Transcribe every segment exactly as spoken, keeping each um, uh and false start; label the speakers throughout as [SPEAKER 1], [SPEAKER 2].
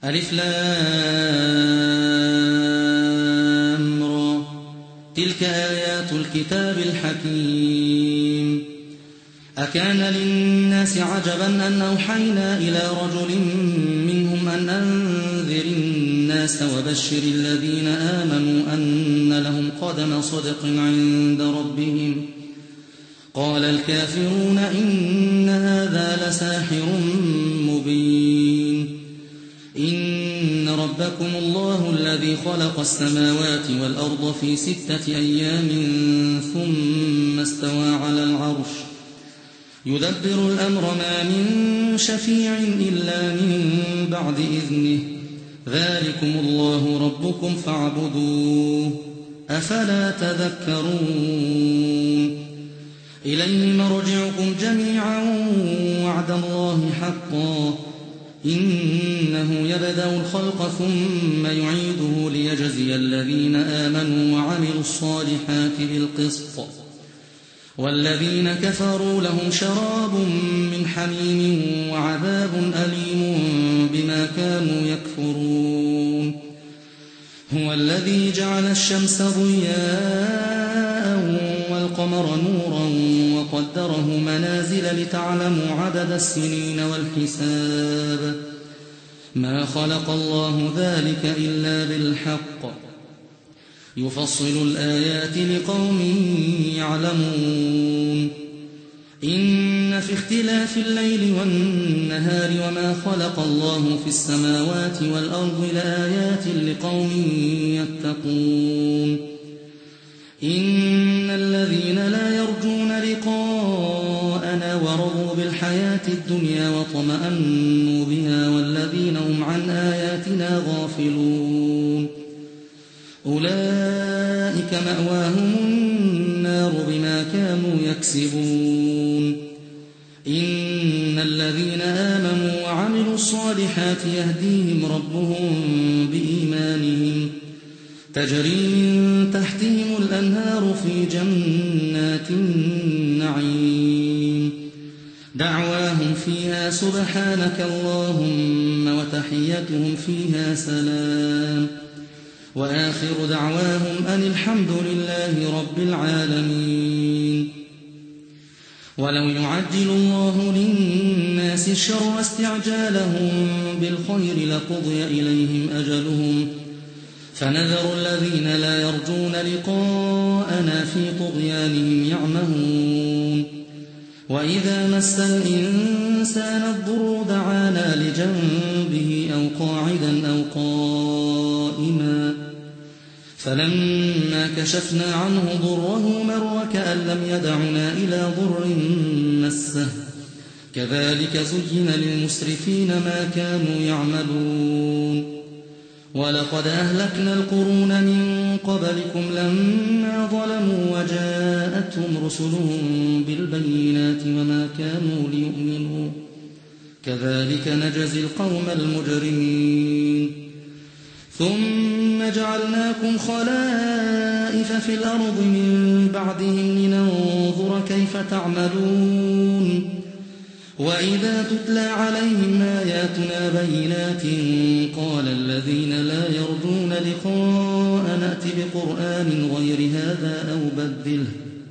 [SPEAKER 1] ألف لام را تلك آيات الكتاب الحكيم. أكان للناس عجبا أن أوحينا إلى رجل منهم أن أنذر الناس وبشر الذين آمنوا أن لهم قدم صدق عند ربهم. قال الكافرون إن هذا لساحر مبين. إن ربكم الله الذي خلق السماوات والأرض في ستة أيام ثم استوى على العرش يدبر الأمر ما من شفيع إلا من بعد إذنه ذلكم الله ربكم فاعبدوه أفلا تذكرون. إليه مرجعكم جميعا وعد الله حقا إنه يبدأ الخلق ثم يعيده ليجزي الذين آمنوا وعملوا الصالحات بالقسط والذين كفروا لهم شراب من حميم وعذاب أليم بما كانوا يكفرون. هو الذي جعل الشمس ضياء والقمر نورا وقدره منازل لتعلموا عدد السنين والحساب ما خلق الله ذلك إلا بالحق يفصل الآيات لقوم يعلمون. إن في اختلاف الليل والنهار وما خلق الله في السماوات والأرض لآيات لقوم يتقون. إن الذين لا يرجون لقاءنا ورضوا بالحياة الدنيا وطمأنوا بها والذين هم عن آياتنا غافلون أولئك مأواهم النار بما كانوا يكسبون. إن الذين آمنوا وعملوا الصالحات يهديهم ربهم بإيمانهم تجري من تحتهم الأنهار في جنات النعيم دعواهم فيها سبحانك اللهم وتحيتهم فيها سلام وآخر دعواهم أن الحمد لله رب العالمين. ولو يعجل الله للناس الشر استعجالهم بالخير لقضي إليهم أجلهم فنذر الذين لا يرجون لقاءنا في طغيانهم يعمهون. وإذا مس الإنسان الضر دعانا لجنبه أو قاعدا أو قائما فلما كشفنا عنه ضره مر كأن لم يدعنا إلى ضر مسه كذلك زين للمسرفين ما كانوا يعملون. ولقد أهلكنا القرون من قبلكم لما ظلموا وجاءتهم رسلهم بالبينات وما كانوا ليؤمنوا كذلك نجزي القوم المجرمين. ثم جعلناكم خلائف في الأرض من بعدهم لننظر كيف تعملون. وإذا تتلى عليهم آياتنا بينات قال الذين لا يرجون لقاء نأت بقرآن غير هذا أو بدله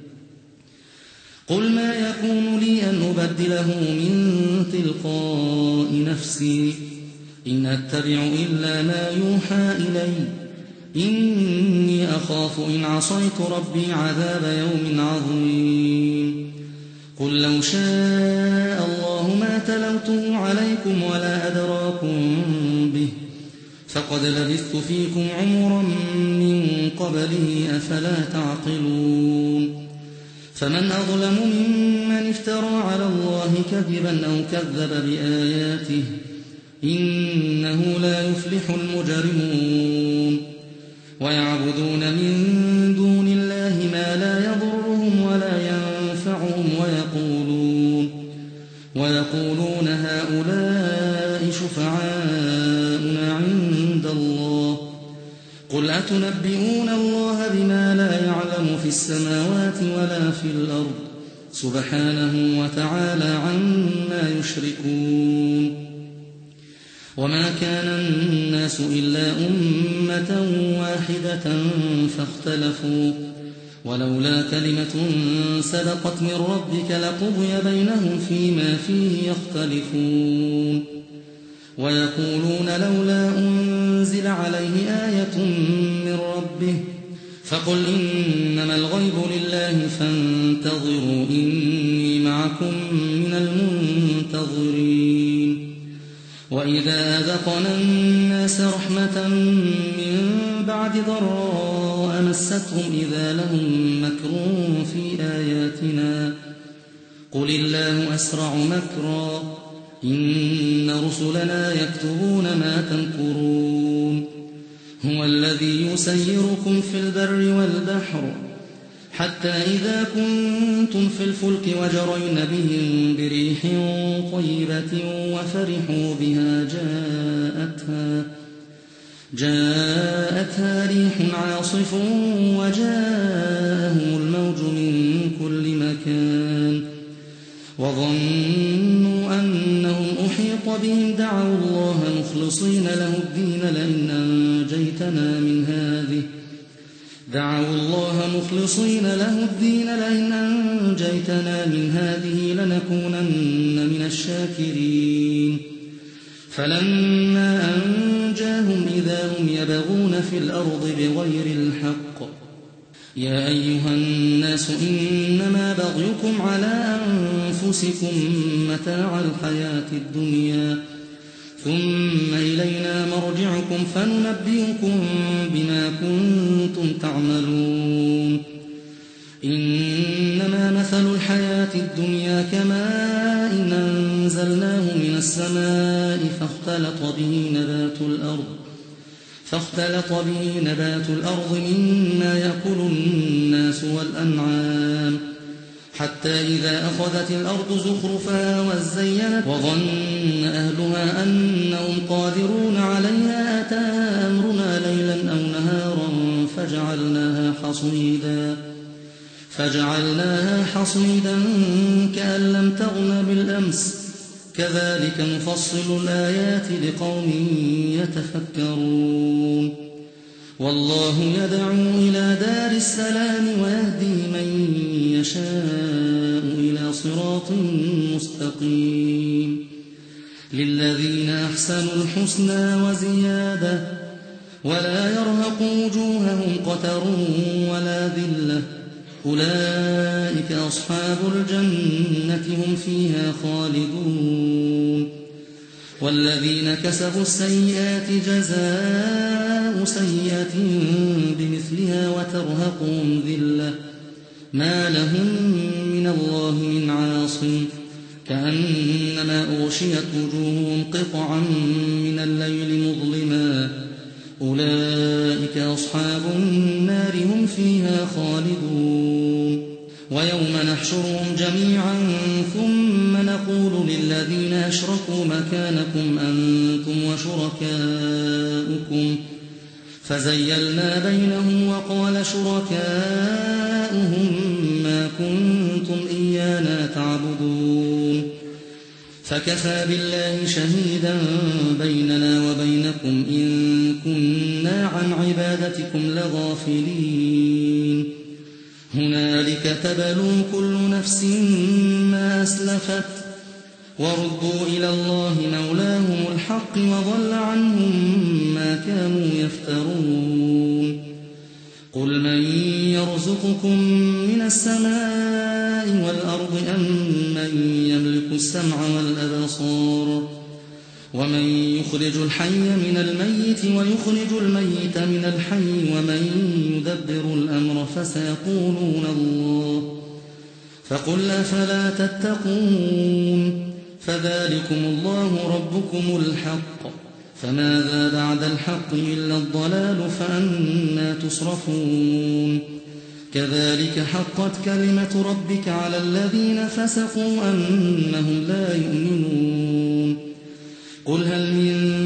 [SPEAKER 1] قل ما يكون لي أن أبدله من تلقاء نفسي إن أتبع إلا ما يوحى إلي إني أخاف إن عصيت ربي عذاب يوم عظيم. قل لو شاء الله ما تلوته عليكم ولا أدراكم به فقد لبثت فيكم عمرا من قبله أفلا تعقلون. فمن أظلم ممن افترى على الله كذبا أو كذب بآياته إنه لا يفلح المجرمون. ويعبدون من دون الله ما لا يضرهم ولا ينفعهم ويقولون, ويقولون هؤلاء شفعاؤنا عند الله قل أتنبئون الله بما لا يعلم في السماوات ولا في الأرض سبحانه وتعالى عما يشركون. وما كان الناس إلا أمة واحدة فاختلفوا ولولا كلمة سبقت من ربك لقضي بينهم فيما فيه يختلفون ويقولون لولا أنزل عليه آية من ربه فقل إنما الغيب لله فانتظروا إني معكم من المنتظرين وإذا أذقنا الناس رحمة من بعد ضراء مستهم إذا لهم مكر في آياتنا قل الله أسرع مكرا إن رسلنا يكتبون ما تمكرون هو الذي يسيركم في البر والبحر حتى إذا كنتم في الفلك وجرين بهم بريح طيبة وفرحوا بها جاءتها جاءتها ريح عاصف وجاءهم الموج من كل مكان وظنوا أنهم أحيط بهم دعوا الله مخلصين له الدين لئن أنجيتنا من هذه دعوا الله مخلصين له الدين لئن أنجيتنا من هذه لنكونن من الشاكرين فلما أنجاهم إذا هم يبغون في الأرض بغير الحق يا أيها الناس إنما بغيكم على أنفسكم متاع الحياة الدنيا ثم إلينا مرجعكم فننبئكم بما كنتم تعملون إنما مثل الحياة الدنيا كماء إن أنزلناه من السماء فاختلط به نبات الأرض فاختلط به نبات الأرض مما يأكل الناس والأنعام حتى إذا أخذت الأرض زخرفها وزينت وظن أهلها أنهم قادرون عليها أتاها أمرنا ليلا أو نهارا فجعلناها حصيدا فجعلناها حصيدا كأن لم تغن بالأمس كذلك نفصل الآيات لقوم يتفكرون والله يدعو إلى دار السلام ويهدي من يشاء إلى صراط مستقيم للذين أحسنوا الحسنى وزيادة ولا يرهق وجوههم قتر ولا ذلة أولئك أصحاب الجنة هم فيها خالدون والذين كسبوا السيئات جزاء سيئة بمثلها وترهقهم ذلة ما لهم من الله من عاصم كأنما أغشيت وجوههم قطعا من الليل مظلما أولئك أصحاب النار هم فيها خالدون ويوم نحشرهم جميعا ثم نقول للذين أشركوا مكانكم أنتم وشركاؤكم فزيلنا بينهم وقال شركاؤهم ما كنتم إيانا تعبدون فكفى بالله شهيدا بيننا وبينكم إن كنا عن عبادتكم لغافلين هنالك تبلو كل نفس ما أسلفت وردوا إلى الله مولاهم الحق وضل عنهم ما كانوا يفترون قل من يرزقكم من السماء والأرض أم من يملك السمع والأبصار ومن يخرج الحي من الميت ويخرج الميت من الحي ومن يدبر الأمر فسيقولون الله فقل أفلا تتقون فذلكم الله ربكم الحق فماذا بعد الحق إلا الضلال فأنى تصرفون كذلك حقت كلمة ربك على الذين فسقوا أنهم لا يؤمنون قل هل من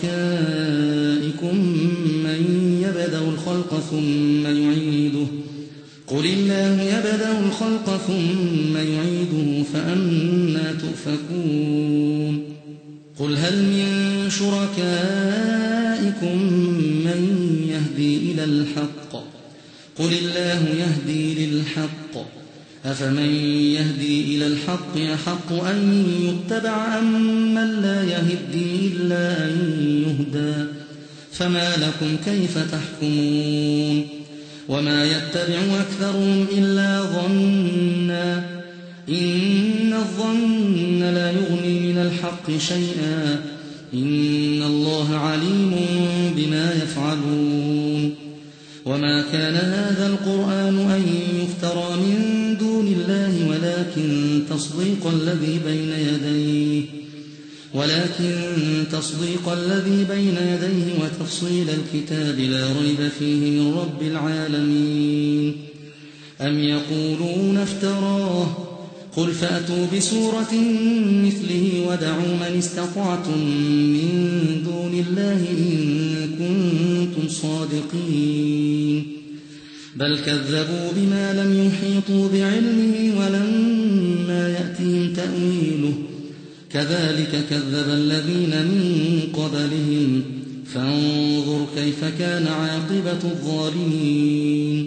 [SPEAKER 1] شركائكم من يبدأ الخلق ثم يعيده قل الله يبدأ الخلق ثم يعيده فأنى تؤفكون قل هل من شركائكم من يهدي إلى الحق قل الله يهدي للحق أفمن يهدي إلى الحق يحق أن يتبع أم من لا يهدي إلا أن يهدى فما لكم كيف تحكمون وما يتبع أكثرهم إلا ظنا إن الظن لا يغني من الحق شيئا إن الله عليم بما يفعلون وما كان هذا القرآن أن يفترى من دون الله ولكن تصديق الذي بين يديه ولكن تصديق الذي بين يديه وتفصيل الكتاب لا ريب فيه من رب العالمين أم يقولون افتراه قل فأتوا بسورة مثله ودعوا من استطعتم من دون الله إن كنتم صادقين بل كذبوا بما لم يحيطوا بعلمه ولما يأتهم تأويله كذلك كذب الذين من قبلهم فانظر كيف كان عاقبة الظالمين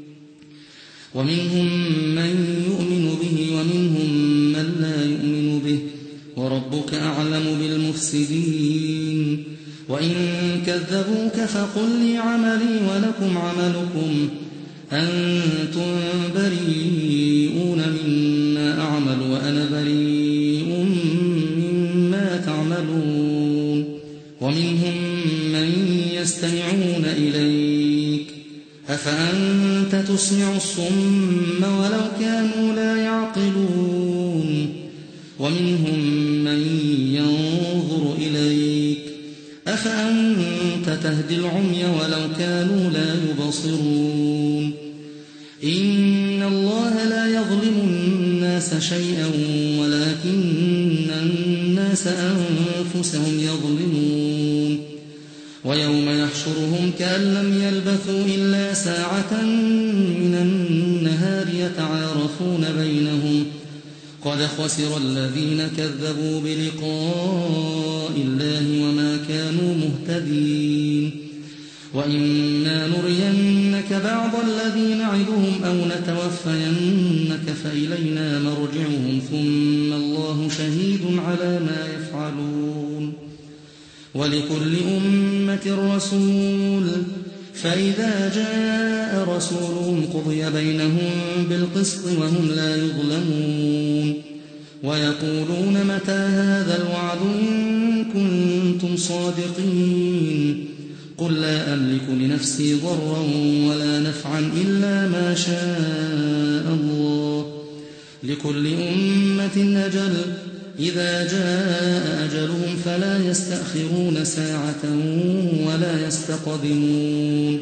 [SPEAKER 1] ومنهم من يؤمن به ومنهم من لا يؤمن به وربك أعلم بالمفسدين وإن كذبوك فقل لي عملي ولكم عملكم أنتم بريئون مما أعمل وأنا بريء مما تعملون ومنهم من يستمعون إليك أفأنت تسمع الصم ولو كانوا لا يعقلون ومنهم من ينظر إليك أفأنت تهدي العمي ولو كانوا لا يبصرون إن الله لا يظلم الناس شيئا ولكن الناس أنفسهم يظلمون ويوم يحشرهم كأن لم يلبثوا إلا ساعة من النهار يتعارفون بينهم قد خسر الذين كذبوا بلقاء الله وما كانوا مهتدين وإما نرينك بعض الذي نعدهم أو نتوفينك فإلينا مرجعهم ثم الله شهيد على ما يفعلون ولكل أمة رسول فإذا جاء رسولهم قضي بينهم بالقسط وهم لا يظلمون ويقولون متى هذا الوعد إن كنتم صادقين قل لا أملك لنفسي ضرا ولا نفعا إلا ما شاء الله لكل أمة أجل إذا جاء أجلهم فلا يستأخرون ساعة ولا يستقدمون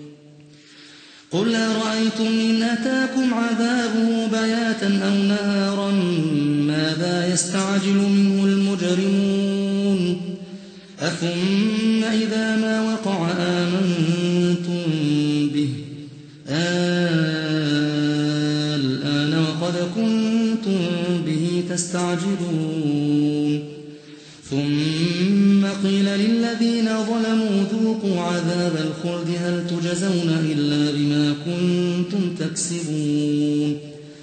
[SPEAKER 1] قل أرأيتم إن أتاكم عذابه بياتا أو نهارا ماذا يستعجل منه المجرمون أثم إذا ما وقع آمنتم به الآن وقد كنتم به تستعجلون ثم قيل للذين ظلموا ذوقوا عذاب الخلد هل تجزون إلا بما كنتم تكسبون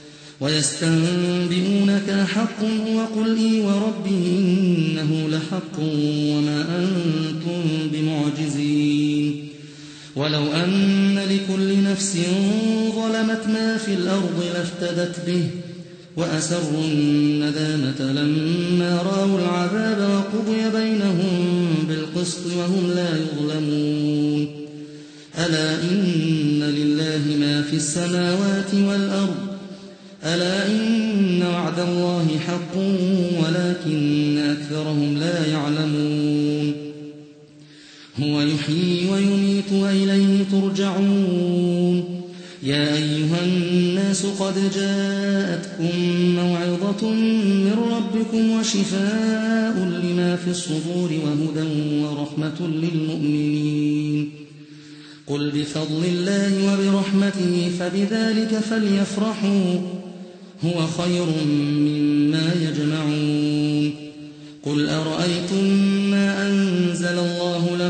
[SPEAKER 1] ويستنبئونك حق هو قل إي وربي إنه لحق وما أنتم بمعجزين ولو أن لكل نفس ظلمت ما في الأرض لافتدت به وأسروا الندامة لما رأوا العذاب وقضي بينهم بالقسط وهم لا يظلمون ألا إن لله ما في السماوات والأرض ألا إن وعد الله حق ولكن أكثرهم لا يعلمون هو يحيي ويميت وإليه ترجعون يا أيها الناس قد جاءتكم موعظة من ربكم وشفاء لما في الصدور وهدى ورحمة للمؤمنين قل بفضل الله وبرحمته فبذلك فليفرحوا هو خير مما يجمعون قل أرأيتم ما أنتم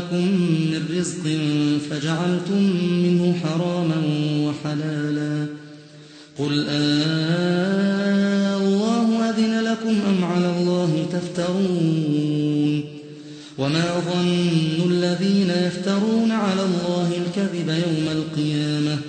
[SPEAKER 1] لكم من رزق فجعلتم منه حراما وحلالا قل آه الله أذن لكم أم على الله تفترون وما ظن الذين يفترون على الله الكذب يوم القيامة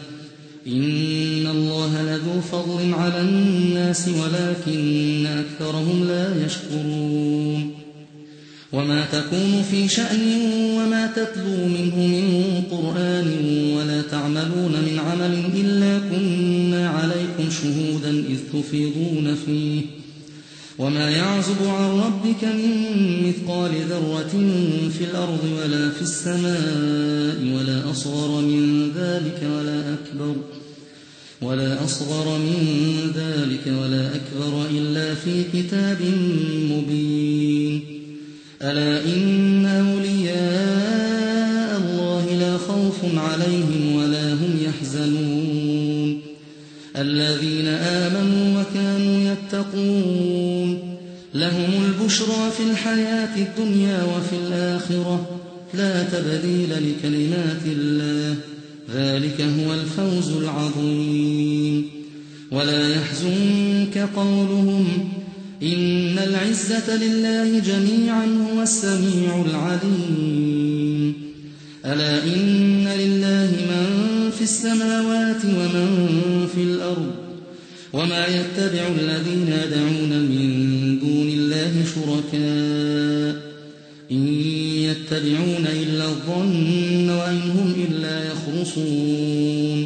[SPEAKER 1] إن الله لذو فضل على الناس ولكن أكثرهم لا يشكرون وما تكون في شأن وما تتلو منه من قرآن ولا تعملون من عمل إلا كنا عليكم شهودا إذ تفيضون فيه وما يعزب عن ربك من مثقال ذرة في الأرض ولا في السماء ولا أصغر من ذلك ولا أكبر ولا أصغر من ذلك ولا أكبر إلا في كتاب مبين ألا إن أولياء الله لا خوف عليهم ولا هم يحزنون الذين آمنوا وكانوا يتقون لهم البشرى في الحياة الدنيا وفي الآخرة لا تبديل لكلمات الله ذلك هو الفوز العظيم ولا يحزنك قولهم إن العزة لله جميعا هو السميع العليم ألا إن لله من في السماوات ومن في الأرض وما يتبع الذين يدعون من دون الله شركاء إن يتبعون إلا الظن وإن هم إلا يخرصون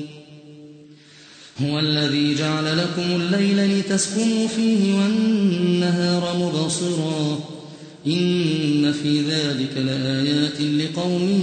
[SPEAKER 1] هو الذي جعل لكم الليل لتسكنوا فيه والنهار مبصرا إن في ذلك لآيات لقوم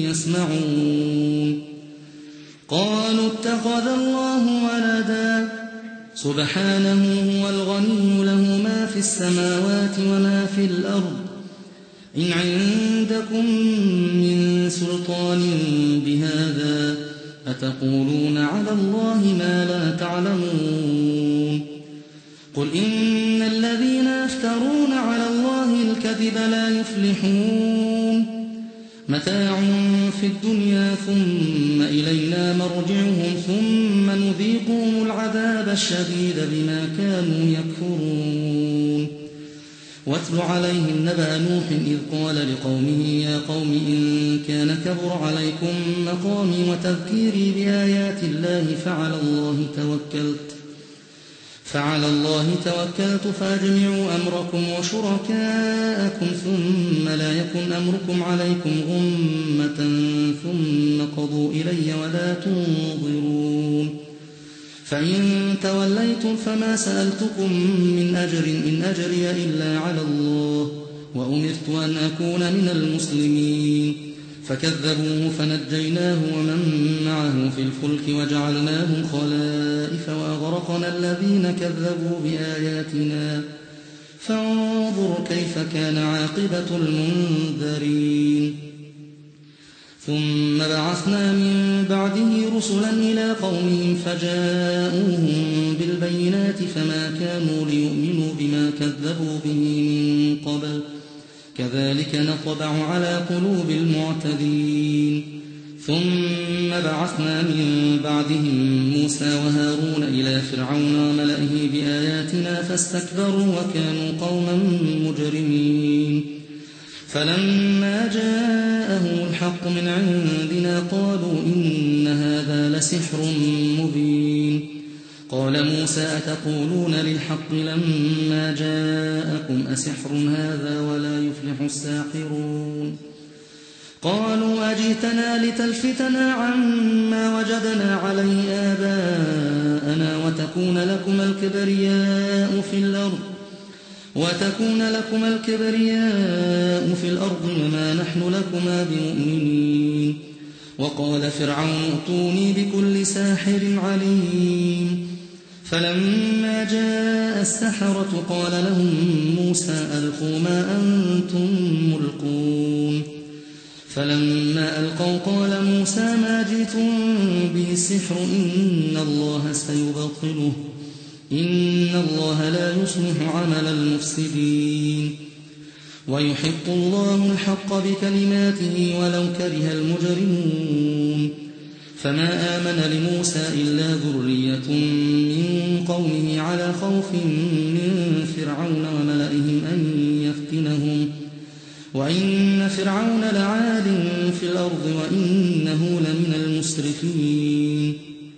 [SPEAKER 1] يسمعون قالوا اتخذ الله ولدا سبحانه هو الغني له ما في السماوات وما في الأرض إن عندكم من سلطان بهذا أتقولون على الله ما لا تعلمون قل إن الذين يفترون على الله الكذب لا يفلحون متاع في الدنيا ثم إلينا مرجعهم ثم نذيقهم العذاب الشديد بما كانوا يكفرون واتل عليهم نبأ نوح إذ قال لقومه يا قوم إن كان كبر عليكم مقامي وتذكيري بآيات الله فعلى الله توكلت فعلى الله توكلت فأجمعوا أمركم وشركاءكم ثم لا يكن أمركم عليكم غمة ثم قضوا إلي ولا تنظرون فإن توليتم فما سألتكم من أجر إن أجري إلا على الله وأمرت أن أكون من المسلمين فكذبوه فنجيناه ومن معه في الفلك وجعلناهم خلائف وأغرقنا الذين كذبوا بآياتنا فانظر كيف كان عاقبة المنذرين ثم بعثنا من بعده رسلا إلى قومهم فجاءوهم بالبينات فما كانوا ليؤمنوا بما كذبوا به من قبل كذلك نطبع على قلوب المعتدين ثم بعثنا من بعدهم موسى وهارون إلى فرعون وملئه بآياتنا فاستكبروا وكانوا قوما مجرمين فلما جاءهم الحق من عندنا قالوا إن هذا لسحر مبين قال موسى أتقولون للحق لما جاءكم أسحر هذا ولا يفلح الساحرون قالوا أجئتنا لتلفتنا عما وجدنا عليه آباءنا وتكون لكم الكبرياء في الأرض وتكون لكم الكبرياء في الأرض وما نحن لكما بمؤمنين وقال فرعون ائتوني بكل ساحر عليم فلما جاء السحرة قال لهم موسى ألقوا ما أنتم ملقون فلما ألقوا قال موسى ما جئتم به السحر إن الله سيبطله إن الله لا يصلح عمل المفسدين ويحق الله الحق بكلماته ولو كره المجرمون فما آمن لموسى إلا ذرية من قومه على خوف من فرعون وملئهم أن يفتنهم وإن فرعون لعال في الأرض وإنه لمن المسرفين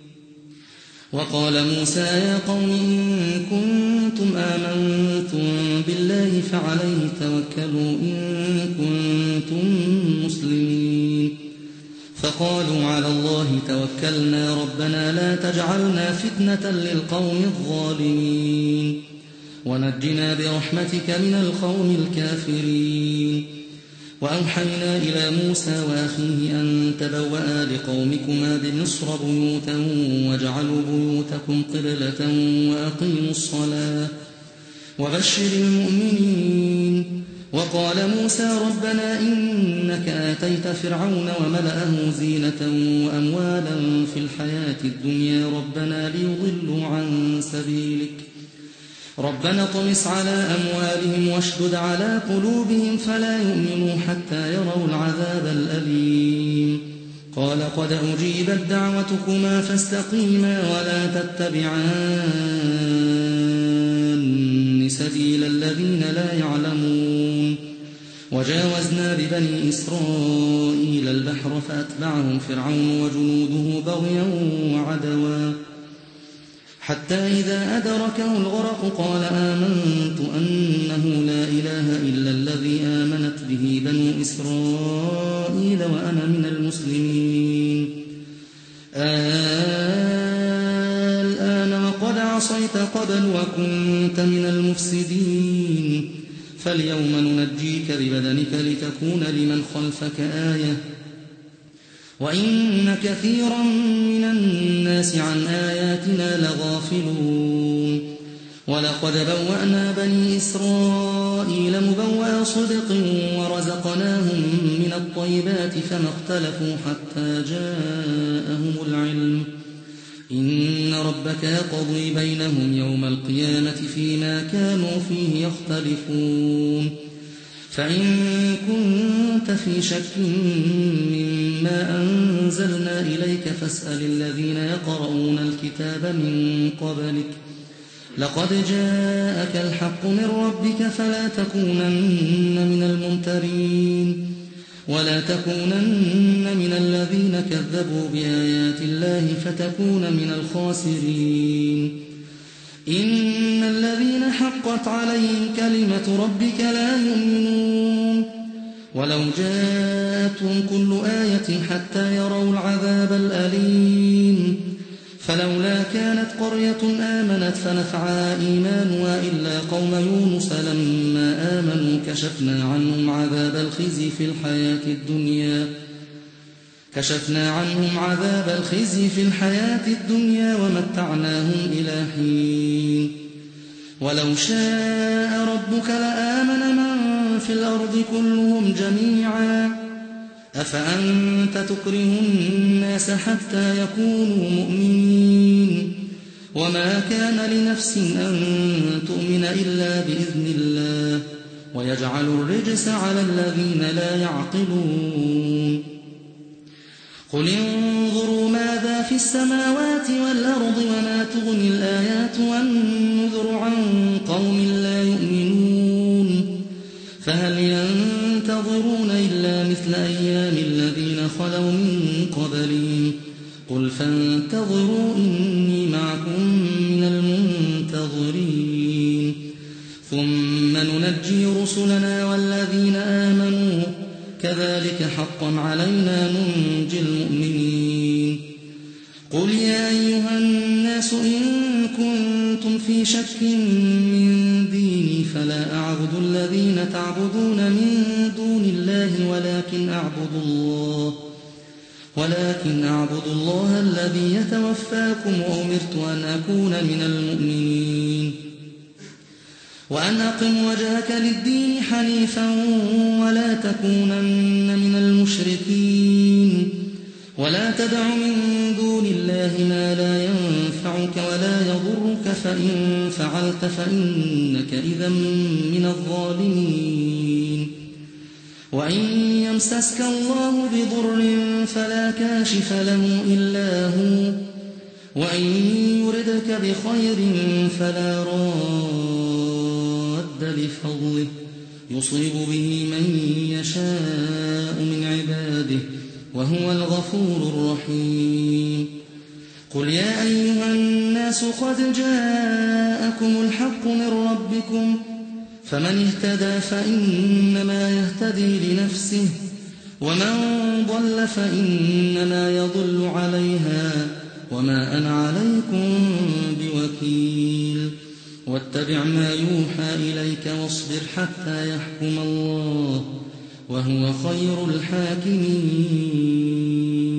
[SPEAKER 1] وقال موسى يا قوم إن كنتم آمنتم بالله فعليه توكلوا إن كنتم مسلمين فقالوا على الله توكلنا ربنا لا تجعلنا فتنة للقوم الظالمين ونجنا برحمتك من القوم الكافرين وأوحينا إلى موسى وأخيه أن تبوأ لقومكما بمصر بيوتا واجعلوا بيوتكم قبلة وأقيموا الصلاة وبشر المؤمنين وقال موسى ربنا إنك آتيت فرعون وملأه زينة وأموالا في الحياة الدنيا ربنا ليضلوا عن سبيلك ربنا طمس على أموالهم واشدد على قلوبهم فلا يؤمنوا حتى يروا العذاب الأليم قال قد أجيبت دعوتكما فاستقيما ولا تتبعان سبيل الذين لا يعلمون وجاوزنا ببني إسرائيل البحر فأتبعهم فرعون وجنوده بغيا وعدوا حتى إذا أدركه الغرق قال آمنت أنه لا إله إلا الذي آمنت به بنو إسرائيل وأنا من المسلمين الآن وقد عصيت قبل وكنت من المفسدين فاليوم ننجيك ببدنك لتكون لمن خلفك آية وإن كثيرا من الناس عن آياتنا لغافلون ولقد بوأنا بني إسرائيل مبوأ صدق ورزقناهم من الطيبات فما اختلفوا حتى جاءهم العلم إن ربك يقضي بينهم يوم القيامة فيما كانوا فيه يختلفون فإن كنت في شك مما أنزلنا إليك فاسأل الذين يقرؤون الكتاب من قبلك لقد جاءك الحق من ربك فلا تكونن من الممترين ولا تكونن من الذين كذبوا بآيات الله فتكون من الخاسرين إن الذين حقت عليهم كلمة ربك لا يؤمنون ولو جاءتهم كل آية حتى يروا العذاب الأليم فلولا كانت قرية آمنت فنفعها إيمانها إلا قوم يونس لما آمنوا كشفنا عنهم عذاب الخزي في الحياة الدنيا كشفنا عنهم عذاب الخزي في الحياة الدنيا ومتعناهم إلى حين ولو شاء ربك لآمن من في الأرض كلهم جميعا أفأنت تكره الناس حتى يكونوا مؤمنين وما كان لنفس أن تؤمن إلا بإذن الله ويجعل الرجس على الذين لا يعقلون قل انظروا ماذا في السماوات والأرض وما تغني الآيات والنذر عن قوم لا يؤمنون فهل ينتظرون إلا مثل أيام الذين خلوا من قبلهم قل فانتظروا إني معكم من المنتظرين ثم ننجي رسلنا والذين آمنوا كذلك حقا علينا ننجي المؤمنين قل يا أيها الناس إن كنتم في شك من ديني فلا أعبد الذين تعبدون من دون الله ولكن أعبد الله ولكن أعبد الله الذي يتوفاكم وأمرت أن أكون من المؤمنين وأن أقم وجهك للدين حنيفا ولا تكونن من المشركين ولا تدع من دون الله ما لا ينفعك ولا يضرك فإن فعلت فإنك إذا من الظالمين وإن يمسسك الله بضر فلا كاشف له إلا هو وإن يردك بخير فلا راد لفضله يصيب به من يشاء من عباده وهو الغفور الرحيم قل يا أيها الناس قد جاءكم الحق من ربكم فمن اهتدى فإنما يهتدي لنفسه ومن ضل فإنما يضل عليها وما أنا عليكم بوكيل واتبع ما يوحى إليك واصبر حتى يحكم الله وهو خير الحاكمين